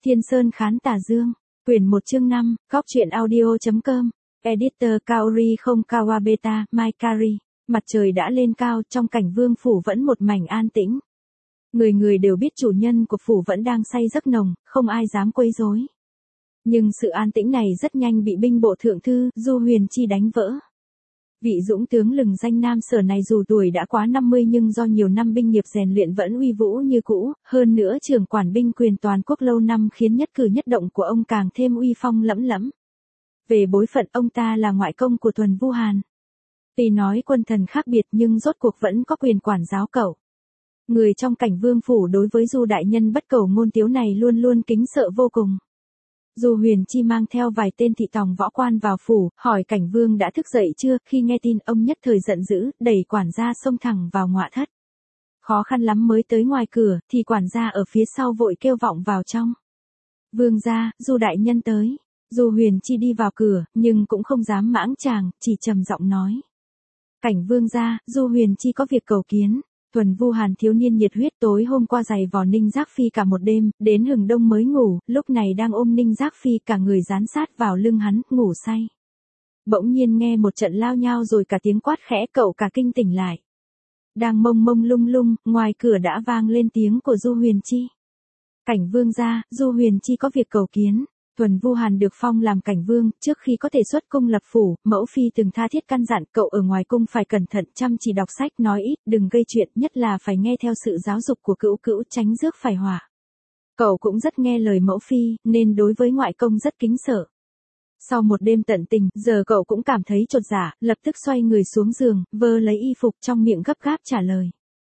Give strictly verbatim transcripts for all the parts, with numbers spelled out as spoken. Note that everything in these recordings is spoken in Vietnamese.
Thiên Sơn Khán Tà Dương, quyển một chương năm, góc truyện audio.com, editor Kaori không Kawabeta, Maikari. Mặt trời đã lên cao, trong cảnh vương phủ vẫn một mảnh an tĩnh. Người người đều biết chủ nhân của phủ vẫn đang say giấc nồng, không ai dám quấy rối. Nhưng sự an tĩnh này rất nhanh bị binh bộ thượng thư Du Huyền Chi đánh vỡ. Vị dũng tướng lừng danh Nam Sở này dù tuổi đã quá năm mươi nhưng do nhiều năm binh nghiệp rèn luyện vẫn uy vũ như cũ, hơn nữa trưởng quản binh quyền toàn quốc lâu năm khiến nhất cử nhất động của ông càng thêm uy phong lẫm lẫm. Về bối phận ông ta là ngoại công của Thuần Vu Hàn. Tuy nói quân thần khác biệt nhưng rốt cuộc vẫn có quyền quản giáo cậu. Người trong cảnh vương phủ đối với Du đại nhân bất cầu ngôn tiếu này luôn luôn kính sợ vô cùng. Du Huyền Chi mang theo vài tên thị tòng võ quan vào phủ, hỏi cảnh vương đã thức dậy chưa, khi nghe tin ông nhất thời giận dữ, đẩy quản gia xông thẳng vào ngọa thất. Khó khăn lắm mới tới ngoài cửa, thì quản gia ở phía sau vội kêu vọng vào trong. Vương gia, Du đại nhân tới. Du Huyền Chi đi vào cửa, nhưng cũng không dám mãng chàng, chỉ trầm giọng nói. Cảnh vương gia, Du Huyền Chi có việc cầu kiến. Thuần Vu Hàn thiếu niên nhiệt huyết tối hôm qua giày vò Ninh Giác Phi cả một đêm, đến hừng đông mới ngủ, lúc này đang ôm Ninh Giác Phi cả người dán sát vào lưng hắn, ngủ say. Bỗng nhiên nghe một trận lao nhao rồi cả tiếng quát khẽ, cậu cả kinh tỉnh lại. Đang mông mông lung lung, ngoài cửa đã vang lên tiếng của Du Huyền Chi. Cảnh vương gia, Du Huyền Chi có việc cầu kiến. Thuần Vu Hàn được phong làm cảnh vương, trước khi có thể xuất cung lập phủ, mẫu phi từng tha thiết căn dặn cậu ở ngoài cung phải cẩn thận chăm chỉ đọc sách, nói ít, đừng gây chuyện, nhất là phải nghe theo sự giáo dục của cữu cữu, tránh rước phải họa. Cậu cũng rất nghe lời mẫu phi, nên đối với ngoại công rất kính sợ. Sau một đêm tận tình, giờ cậu cũng cảm thấy chột dạ, lập tức xoay người xuống giường, vơ lấy y phục trong miệng gấp gáp trả lời.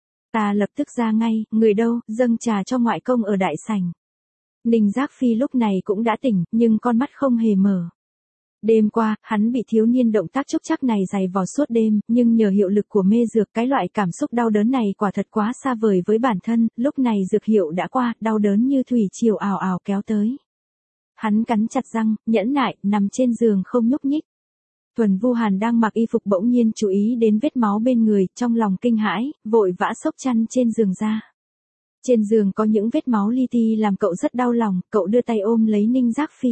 Ta lập tức ra ngay, người đâu, dâng trà cho ngoại công ở đại sảnh. Ninh Giác Phi lúc này cũng đã tỉnh, nhưng con mắt không hề mở. Đêm qua, hắn bị thiếu niên động tác trúc trắc này giày vò suốt đêm, nhưng nhờ hiệu lực của mê dược, cái loại cảm xúc đau đớn này quả thật quá xa vời với bản thân, lúc này dược hiệu đã qua, đau đớn như thủy triều ào ào kéo tới. Hắn cắn chặt răng, nhẫn nại, nằm trên giường không nhúc nhích. Thuần Vu Hàn đang mặc y phục bỗng nhiên chú ý đến vết máu bên người, trong lòng kinh hãi, vội vã xốc chăn trên giường ra. Trên giường có những vết máu li ti làm cậu rất đau lòng, cậu đưa tay ôm lấy Ninh Giác Phi.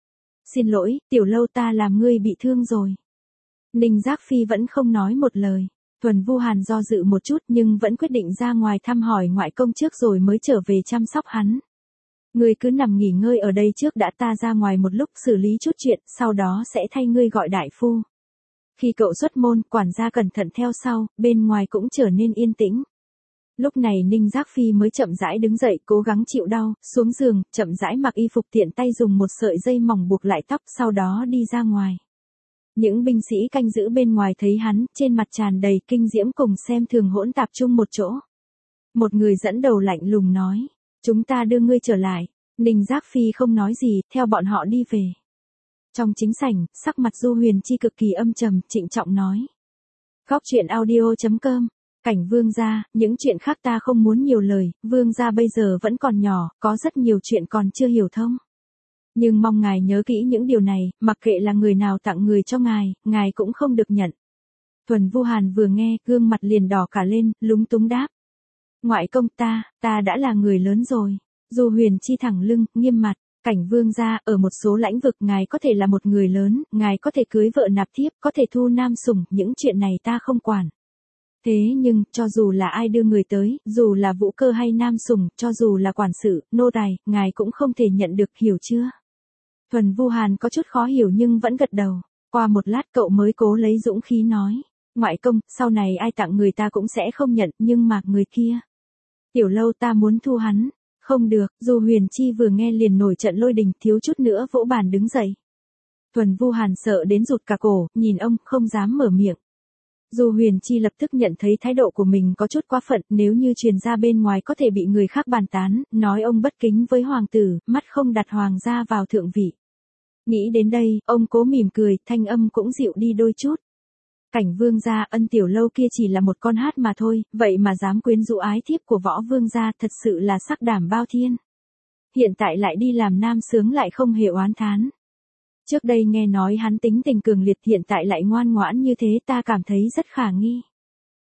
Xin lỗi, tiểu lâu ta làm ngươi bị thương rồi. Ninh Giác Phi vẫn không nói một lời. Thuần Vu Hàn do dự một chút nhưng vẫn quyết định ra ngoài thăm hỏi ngoại công trước rồi mới trở về chăm sóc hắn. Ngươi cứ nằm nghỉ ngơi ở đây trước đã, ta ra ngoài một lúc xử lý chút chuyện, sau đó sẽ thay ngươi gọi đại phu. Khi cậu xuất môn, quản gia cẩn thận theo sau, bên ngoài cũng trở nên yên tĩnh. Lúc này Ninh Giác Phi mới chậm rãi đứng dậy, cố gắng chịu đau, xuống giường, chậm rãi mặc y phục, tiện tay dùng một sợi dây mỏng buộc lại tóc, sau đó đi ra ngoài. Những binh sĩ canh giữ bên ngoài thấy hắn, trên mặt tràn đầy kinh diễm cùng xem thường hỗn tạp chung một chỗ. Một người dẫn đầu lạnh lùng nói, chúng ta đưa ngươi trở lại. Ninh Giác Phi không nói gì, theo bọn họ đi về. Trong chính sảnh, sắc mặt Du Huyền Chi cực kỳ âm trầm, trịnh trọng nói. Góc truyện audio.com. Cảnh vương gia, những chuyện khác ta không muốn nhiều lời, vương gia bây giờ vẫn còn nhỏ, có rất nhiều chuyện còn chưa hiểu thông. Nhưng mong ngài nhớ kỹ những điều này, mặc kệ là người nào tặng người cho ngài, ngài cũng không được nhận. Thuần Vu Hàn vừa nghe, gương mặt liền đỏ cả lên, lúng túng đáp. Ngoại công ta, ta đã là người lớn rồi. Du Huyền Chi thẳng lưng, nghiêm mặt. Cảnh vương gia, ở một số lãnh vực ngài có thể là một người lớn, ngài có thể cưới vợ nạp thiếp, có thể thu nam sủng, những chuyện này ta không quản. Thế nhưng, cho dù là ai đưa người tới, dù là vũ cơ hay nam sủng, cho dù là quản sự, nô tài, ngài cũng không thể nhận được, hiểu chưa? Thuần Vu Hàn có chút khó hiểu nhưng vẫn gật đầu. Qua một lát cậu mới cố lấy dũng khí nói. Ngoại công, sau này ai tặng người ta cũng sẽ không nhận, nhưng mà người kia. Tiểu lâu ta muốn thu hắn. Không được, Du Huyền Chi vừa nghe liền nổi trận lôi đình, thiếu chút nữa vỗ bàn đứng dậy. Thuần Vu Hàn sợ đến rụt cả cổ, nhìn ông, không dám mở miệng. Du Huyền Chi lập tức nhận thấy thái độ của mình có chút quá phận, nếu như truyền ra bên ngoài có thể bị người khác bàn tán, nói ông bất kính với hoàng tử, mắt không đặt hoàng gia vào thượng vị. Nghĩ đến đây, ông cố mỉm cười, thanh âm cũng dịu đi đôi chút. Cảnh vương gia, ân tiểu lâu kia chỉ là một con hát mà thôi, vậy mà dám quyến rũ ái thiếp của võ vương gia, thật sự là sắc đảm bao thiên. Hiện tại lại đi làm nam sướng lại không hề oán thán. Trước đây nghe nói hắn tính tình cường liệt, hiện tại lại ngoan ngoãn như thế, ta cảm thấy rất khả nghi.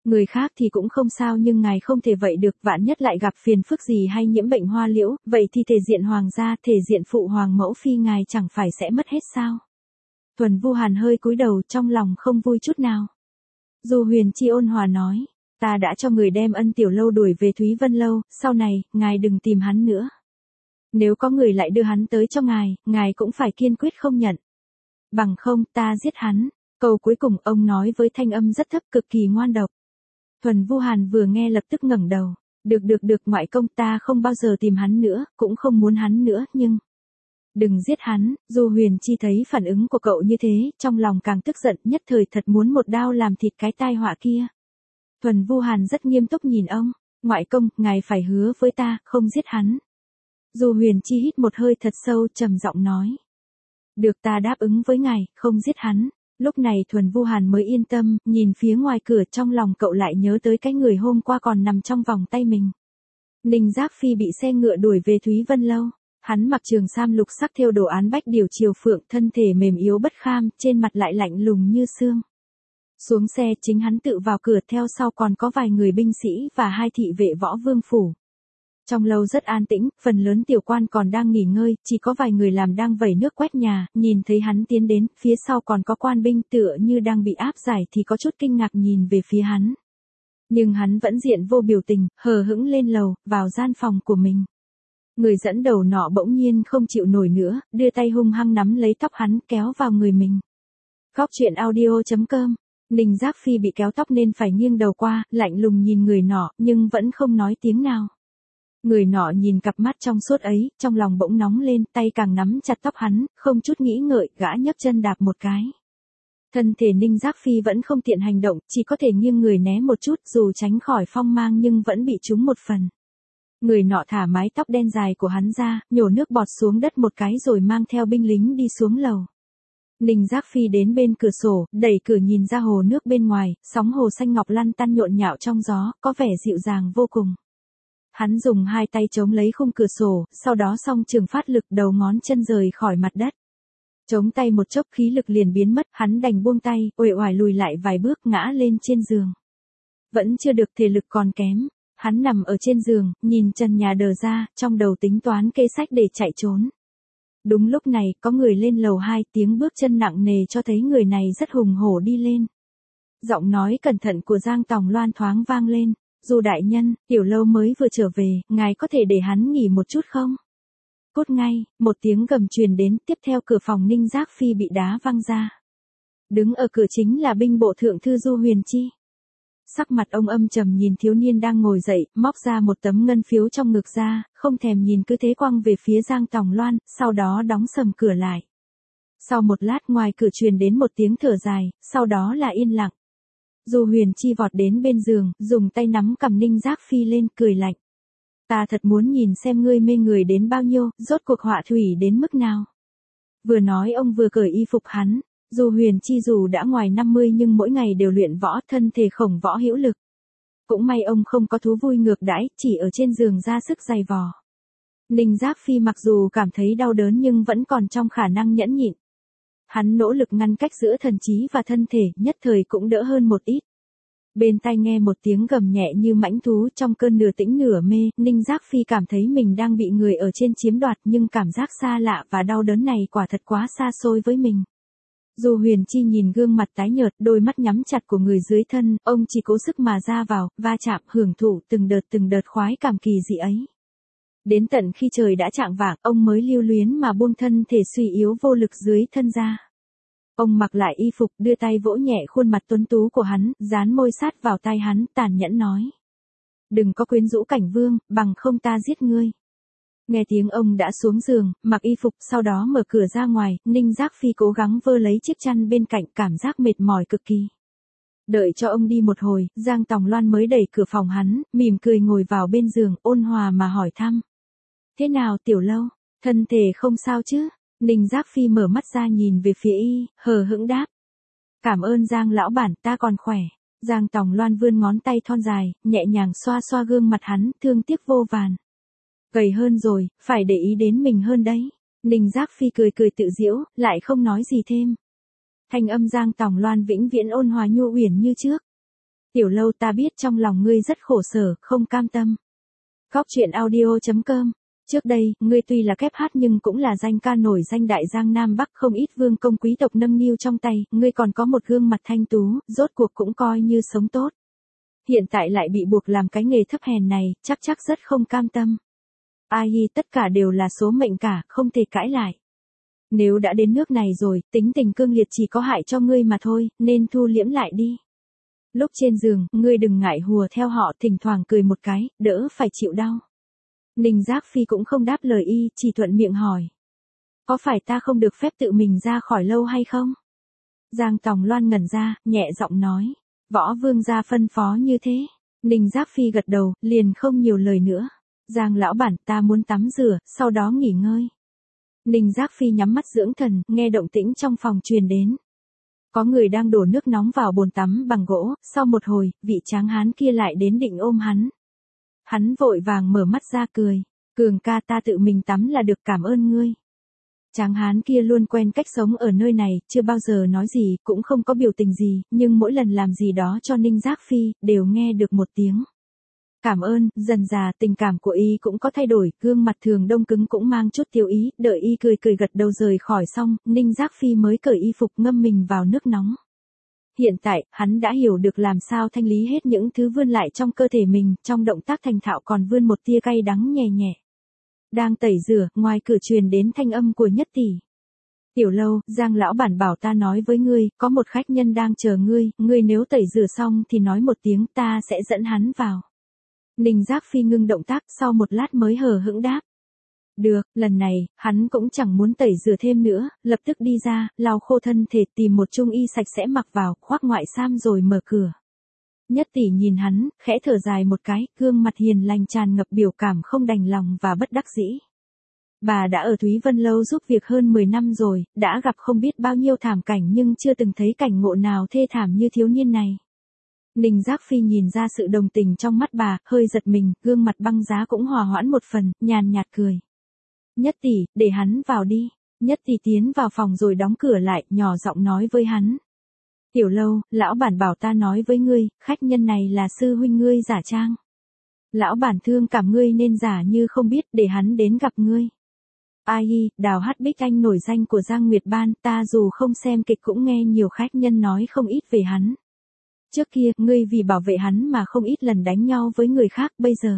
Người khác thì cũng không sao nhưng ngài không thể vậy được, vạn nhất lại gặp phiền phức gì hay nhiễm bệnh hoa liễu, vậy thì thể diện hoàng gia, thể diện phụ hoàng mẫu phi ngài chẳng phải sẽ mất hết sao? Thuần Vu Hàn hơi cúi đầu, trong lòng không vui chút nào. Du Huyền Chi ôn hòa nói, ta đã cho người đem Ân Tiểu Lâu đuổi về Thúy Vân Lâu, sau này, ngài đừng tìm hắn nữa. Nếu có người lại đưa hắn tới cho ngài, ngài cũng phải kiên quyết không nhận. Bằng không, ta giết hắn. Câu cuối cùng ông nói với thanh âm rất thấp, cực kỳ ngoan độc. Thuần Vu Hàn vừa nghe lập tức ngẩng đầu. Được được được, ngoại công, ta không bao giờ tìm hắn nữa, cũng không muốn hắn nữa, nhưng... Đừng giết hắn. Du Huyền Chi thấy phản ứng của cậu như thế, trong lòng càng tức giận, nhất thời thật muốn một đao làm thịt cái tai họa kia. Thuần Vu Hàn rất nghiêm túc nhìn ông. Ngoại công, ngài phải hứa với ta, không giết hắn. Du Huyền Chi hít một hơi thật sâu, trầm giọng nói. Được, ta đáp ứng với ngài, không giết hắn. Lúc này Thuần Vu Hàn mới yên tâm, nhìn phía ngoài cửa, trong lòng cậu lại nhớ tới cái người hôm qua còn nằm trong vòng tay mình. Ninh Giác Phi bị xe ngựa đuổi về Thúy Vân Lâu. Hắn mặc trường sam lục sắc thêu đồ án bách điều triều phượng, thân thể mềm yếu bất kham, trên mặt lại lạnh lùng như xương. Xuống xe chính hắn tự vào cửa, theo sau còn có vài người binh sĩ và hai thị vệ võ vương phủ. Trong lâu rất an tĩnh, phần lớn tiểu quan còn đang nghỉ ngơi, chỉ có vài người làm đang vẩy nước quét nhà, nhìn thấy hắn tiến đến, phía sau còn có quan binh tựa như đang bị áp giải thì có chút kinh ngạc nhìn về phía hắn. Nhưng hắn vẫn diện vô biểu tình, hờ hững lên lầu, vào gian phòng của mình. Người dẫn đầu nọ bỗng nhiên không chịu nổi nữa, đưa tay hung hăng nắm lấy tóc hắn, kéo vào người mình. Góc truyện audio chấm com. Ninh Giác Phi bị kéo tóc nên phải nghiêng đầu qua, lạnh lùng nhìn người nọ, nhưng vẫn không nói tiếng nào. Người nọ nhìn cặp mắt trong suốt ấy, trong lòng bỗng nóng lên, tay càng nắm chặt tóc hắn, không chút nghĩ ngợi, gã nhấc chân đạp một cái. Thân thể Ninh Giác Phi vẫn không tiện hành động, chỉ có thể nghiêng người né một chút, dù tránh khỏi phong mang nhưng vẫn bị trúng một phần. Người nọ thả mái tóc đen dài của hắn ra, nhổ nước bọt xuống đất một cái rồi mang theo binh lính đi xuống lầu. Ninh Giác Phi đến bên cửa sổ, đẩy cửa nhìn ra hồ nước bên ngoài, sóng hồ xanh ngọc lăn tăn nhộn nhạo trong gió, có vẻ dịu dàng vô cùng. Hắn dùng hai tay chống lấy khung cửa sổ, sau đó song trường phát lực, đầu ngón chân rời khỏi mặt đất. Chống tay một chốc khí lực liền biến mất, hắn đành buông tay, uể oải lùi lại vài bước, ngã lên trên giường. Vẫn chưa được, thể lực còn kém. Hắn nằm ở trên giường, nhìn trần nhà đờ ra, trong đầu tính toán kê sách để chạy trốn. Đúng lúc này, có người lên lầu hai, tiếng bước chân nặng nề cho thấy người này rất hùng hổ đi lên. Giọng nói cẩn thận của Giang Tòng Loan thoáng vang lên. Du đại nhân, Tiểu Lâu mới vừa trở về, ngài có thể để hắn nghỉ một chút không? Cút ngay, một tiếng gầm truyền đến, tiếp theo cửa phòng Ninh Giác Phi bị đá văng ra. Đứng ở cửa chính là binh bộ thượng thư Du Huyền Chi. Sắc mặt ông âm trầm nhìn thiếu niên đang ngồi dậy, móc ra một tấm ngân phiếu trong ngực ra, không thèm nhìn cứ thế quăng về phía Giang Tòng Loan, sau đó đóng sầm cửa lại. Sau một lát ngoài cửa truyền đến một tiếng thở dài, sau đó là yên lặng. Du Huyền Chi vọt đến bên giường, dùng tay nắm cằm Ninh Giác Phi lên, cười lạnh. Ta thật muốn nhìn xem ngươi mê người đến bao nhiêu, rốt cuộc họa thủy đến mức nào. Vừa nói ông vừa cởi y phục hắn. Du Huyền Chi dù đã ngoài năm mươi nhưng mỗi ngày đều luyện võ, thân thể khổng võ hữu lực. Cũng may ông không có thú vui ngược đãi, chỉ ở trên giường ra sức dày vò. Ninh Giác Phi mặc dù cảm thấy đau đớn nhưng vẫn còn trong khả năng nhẫn nhịn. Hắn nỗ lực ngăn cách giữa thần trí và thân thể, nhất thời cũng đỡ hơn một ít. Bên tai nghe một tiếng gầm nhẹ như mãnh thú, trong cơn nửa tĩnh nửa mê, Ninh Giác Phi cảm thấy mình đang bị người ở trên chiếm đoạt, nhưng cảm giác xa lạ và đau đớn này quả thật quá xa xôi với mình. Du Huyền Chi nhìn gương mặt tái nhợt, đôi mắt nhắm chặt của người dưới thân, ông chỉ cố sức mà ra vào, va chạm, hưởng thụ từng đợt từng đợt khoái cảm kỳ dị ấy. Đến tận khi trời đã chạng vạng, ông mới lưu luyến mà buông thân thể suy yếu vô lực dưới thân ra. Ông mặc lại y phục, đưa tay vỗ nhẹ khuôn mặt tuấn tú của hắn, dán môi sát vào tai hắn, tàn nhẫn nói. Đừng có quyến rũ Cảnh Vương, bằng không ta giết ngươi. Nghe tiếng ông đã xuống giường, mặc y phục, sau đó mở cửa ra ngoài, Ninh Giác Phi cố gắng vơ lấy chiếc chăn bên cạnh, cảm giác mệt mỏi cực kỳ. Đợi cho ông đi một hồi, Giang Tòng Loan mới đẩy cửa phòng hắn, mỉm cười ngồi vào bên giường, ôn hòa mà hỏi thăm. Thế nào Tiểu Lâu, thân thể không sao chứ? Ninh Giác Phi mở mắt ra nhìn về phía y, hờ hững đáp. Cảm ơn Giang lão bản, ta còn khỏe. Giang Tòng Loan vươn ngón tay thon dài, nhẹ nhàng xoa xoa gương mặt hắn, thương tiếc vô vàn. Gầy hơn rồi, phải để ý đến mình hơn đấy. Ninh Giác Phi cười cười tự giễu, lại không nói gì thêm. Thanh âm Giang Tòng Loan vĩnh viễn ôn hòa nhu uyển như trước. Tiểu Lâu, ta biết trong lòng ngươi rất khổ sở, không cam tâm. Góc truyện audio chấm com. Trước đây, ngươi tuy là kép hát nhưng cũng là danh ca nổi danh đại giang Nam Bắc, không ít vương công quý tộc nâng niu trong tay, ngươi còn có một gương mặt thanh tú, rốt cuộc cũng coi như sống tốt. Hiện tại lại bị buộc làm cái nghề thấp hèn này, chắc chắc rất không cam tâm. Ai hi, tất cả đều là số mệnh cả, không thể cãi lại. Nếu đã đến nước này rồi, tính tình cương liệt chỉ có hại cho ngươi mà thôi, nên thu liễm lại đi. Lúc trên giường, ngươi đừng ngại hùa theo họ, thỉnh thoảng cười một cái, đỡ phải chịu đau. Ninh Giác Phi cũng không đáp lời y, chỉ thuận miệng hỏi. Có phải ta không được phép tự mình ra khỏi lâu hay không? Giang Tòng Loan ngẩn ra, nhẹ giọng nói. Võ vương gia phân phó như thế. Ninh Giác Phi gật đầu, liền không nhiều lời nữa. Giang lão bản, ta muốn tắm rửa, sau đó nghỉ ngơi. Ninh Giác Phi nhắm mắt dưỡng thần, nghe động tĩnh trong phòng truyền đến. Có người đang đổ nước nóng vào bồn tắm bằng gỗ, sau một hồi, vị tráng hán kia lại đến định ôm hắn. Hắn vội vàng mở mắt ra cười. Cường ca, ta tự mình tắm là được, cảm ơn ngươi. Tráng hán kia luôn quen cách sống ở nơi này, chưa bao giờ nói gì, cũng không có biểu tình gì, nhưng mỗi lần làm gì đó cho Ninh Giác Phi, đều nghe được một tiếng. Cảm ơn, dần dà tình cảm của y cũng có thay đổi, gương mặt thường đông cứng cũng mang chút tiêu ý, đợi y cười cười gật đầu rời khỏi xong, Ninh Giác Phi mới cởi y phục ngâm mình vào nước nóng. Hiện tại, hắn đã hiểu được làm sao thanh lý hết những thứ vươn lại trong cơ thể mình, trong động tác thành thạo còn vươn một tia cay đắng nhẹ nhẹ. Đang tẩy rửa, ngoài cửa truyền đến thanh âm của Nhất tỷ. Tiểu Lâu, Giang lão bản bảo ta nói với ngươi, có một khách nhân đang chờ ngươi, ngươi nếu tẩy rửa xong thì nói một tiếng, ta sẽ dẫn hắn vào. Ninh Giác Phi ngưng động tác, sau một lát mới hờ hững đáp. Được, lần này, hắn cũng chẳng muốn tẩy rửa thêm nữa, lập tức đi ra, lau khô thân thể, tìm một trung y sạch sẽ mặc vào, khoác ngoại sam rồi mở cửa. Nhất tỷ nhìn hắn, khẽ thở dài một cái, gương mặt hiền lành tràn ngập biểu cảm không đành lòng và bất đắc dĩ. Bà đã ở Thúy Vân Lâu giúp việc hơn mười năm rồi, đã gặp không biết bao nhiêu thảm cảnh nhưng chưa từng thấy cảnh ngộ nào thê thảm như thiếu niên này. Ninh Giác Phi nhìn ra sự đồng tình trong mắt bà, hơi giật mình, gương mặt băng giá cũng hòa hoãn một phần, nhàn nhạt cười. Nhất tỷ, để hắn vào đi. Nhất tỷ tiến vào phòng rồi đóng cửa lại, nhỏ giọng nói với hắn. Tiểu Lâu, lão bản bảo ta nói với ngươi, khách nhân này là sư huynh ngươi giả trang. Lão bản thương cảm ngươi nên giả như không biết, để hắn đến gặp ngươi. Ai hi, Đào Hát Bích Anh nổi danh của Giang Nguyệt Ban, ta dù không xem kịch cũng nghe nhiều khách nhân nói không ít về hắn. Trước kia, ngươi vì bảo vệ hắn mà không ít lần đánh nhau với người khác, bây giờ.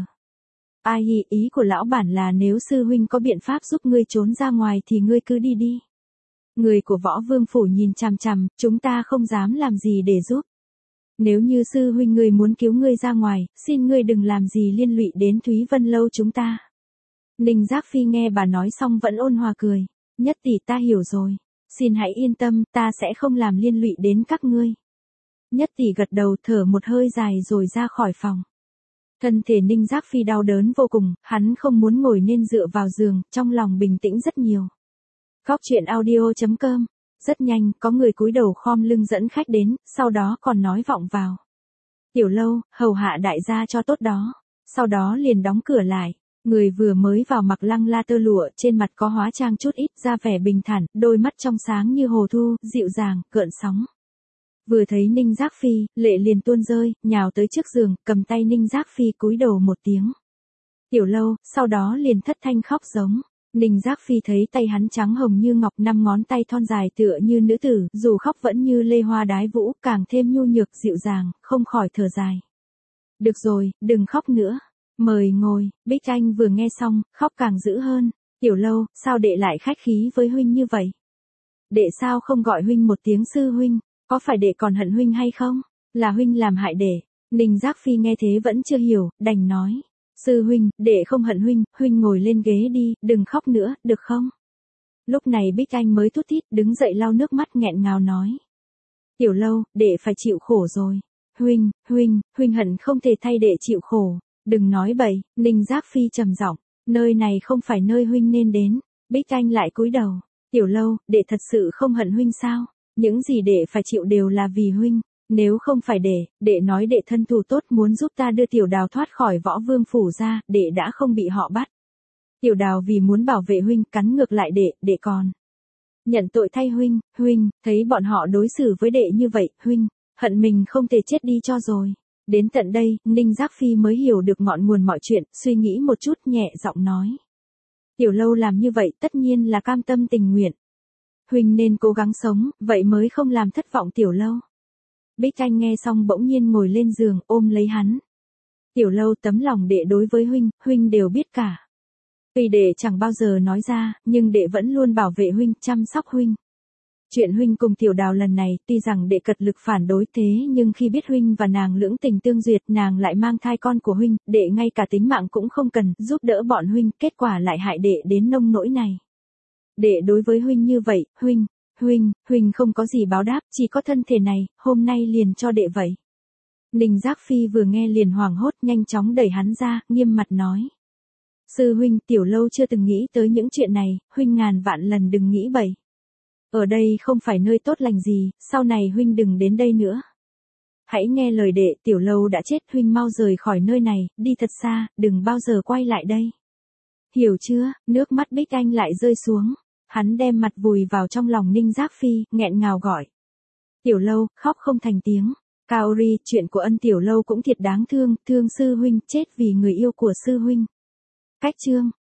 Ai hi, ý của lão bản là nếu sư huynh có biện pháp giúp ngươi trốn ra ngoài thì ngươi cứ đi đi. Người của Võ Vương phủ nhìn chằm chằm, chúng ta không dám làm gì để giúp. Nếu như sư huynh ngươi muốn cứu ngươi ra ngoài, xin ngươi đừng làm gì liên lụy đến Thúy Vân Lâu chúng ta. Ninh Giác Phi nghe bà nói xong vẫn ôn hòa cười. Nhất tỷ, ta hiểu rồi. Xin hãy yên tâm, ta sẽ không làm liên lụy đến các ngươi. Nhất tỷ gật đầu, thở một hơi dài rồi ra khỏi phòng. Thân thể Ninh Giác Phi đau đớn vô cùng, hắn không muốn ngồi nên dựa vào giường, trong lòng bình tĩnh rất nhiều. Góc truyện audio chấm com. Rất nhanh, có người cúi đầu khom lưng dẫn khách đến, sau đó còn nói vọng vào. Tiểu Lâu, hầu hạ đại gia cho tốt đó. Sau đó liền đóng cửa lại. Người vừa mới vào mặc lăng la tơ lụa, trên mặt có hóa trang chút ít, ra vẻ bình thản, đôi mắt trong sáng như hồ thu, dịu dàng, gợn sóng. Vừa thấy Ninh Giác Phi, lệ liền tuôn rơi, nhào tới trước giường, cầm tay Ninh Giác Phi cúi đầu một tiếng. Tiểu Lâu, sau đó liền thất thanh khóc giống. Ninh Giác Phi thấy tay hắn trắng hồng như ngọc, năm ngón tay thon dài tựa như nữ tử, dù khóc vẫn như lê hoa đái vũ, càng thêm nhu nhược dịu dàng, không khỏi thở dài. Được rồi, đừng khóc nữa. Mời ngồi. Bích Anh vừa nghe xong, khóc càng dữ hơn. Tiểu Lâu, sao đệ lại khách khí với huynh như vậy? Đệ sao không gọi huynh một tiếng sư huynh? Có phải đệ còn hận huynh hay không? Là huynh làm hại đệ. Ninh Giác Phi nghe thế vẫn chưa hiểu, đành nói. Sư huynh, đệ không hận huynh, huynh ngồi lên ghế đi, đừng khóc nữa, được không? Lúc này Bích Anh mới thút thít, đứng dậy lau nước mắt nghẹn ngào nói. Tiểu Lâu, đệ phải chịu khổ rồi. Huynh, huynh, huynh hận không thể thay đệ chịu khổ. Đừng nói bậy, Ninh Giác Phi trầm giọng, nơi này không phải nơi huynh nên đến. Bích Anh lại cúi đầu. Tiểu Lâu, đệ thật sự không hận huynh sao? Những gì đệ phải chịu đều là vì huynh. Nếu không phải đệ, đệ nói đệ thân thù tốt muốn giúp ta đưa Tiểu Đào thoát khỏi Võ Vương phủ ra, đệ đã không bị họ bắt. Tiểu Đào vì muốn bảo vệ huynh cắn ngược lại đệ, đệ còn nhận tội thay huynh. Huynh, thấy bọn họ đối xử với đệ như vậy, huynh hận mình không thể chết đi cho rồi. Đến tận đây, Ninh Giác Phi mới hiểu được ngọn nguồn mọi chuyện, suy nghĩ một chút nhẹ giọng nói. Tiểu Lâu làm như vậy tất nhiên là cam tâm tình nguyện. Huynh nên cố gắng sống, vậy mới không làm thất vọng Tiểu Lâu. Bích Anh nghe xong bỗng nhiên ngồi lên giường, ôm lấy hắn. Tiểu Lâu, tấm lòng đệ đối với huynh, huynh đều biết cả. Tuy đệ chẳng bao giờ nói ra, nhưng đệ vẫn luôn bảo vệ huynh, chăm sóc huynh. Chuyện huynh cùng Tiểu Đào lần này, tuy rằng đệ cật lực phản đối thế nhưng khi biết huynh và nàng lưỡng tình tương duyệt, nàng lại mang thai con của huynh, đệ ngay cả tính mạng cũng không cần, giúp đỡ bọn huynh, kết quả lại hại đệ đến nông nỗi này. Đệ đối với huynh như vậy, huynh, huynh, huynh không có gì báo đáp, chỉ có thân thể này, hôm nay liền cho đệ vậy. Ninh Giác Phi vừa nghe liền hoảng hốt, nhanh chóng đẩy hắn ra, nghiêm mặt nói. Sư huynh, Tiểu Lâu chưa từng nghĩ tới những chuyện này, huynh ngàn vạn lần đừng nghĩ bậy. Ở đây không phải nơi tốt lành gì, sau này huynh đừng đến đây nữa. Hãy nghe lời đệ, Tiểu Lâu đã chết, huynh mau rời khỏi nơi này, đi thật xa, đừng bao giờ quay lại đây. Hiểu chưa? Nước mắt Bích Anh lại rơi xuống. Hắn đem mặt vùi vào trong lòng Ninh Giác Phi, nghẹn ngào gọi. Tiểu Lâu, khóc không thành tiếng. Kaori, chuyện của ân Tiểu Lâu cũng thiệt đáng thương, thương sư huynh, chết vì người yêu của sư huynh. Cách chương.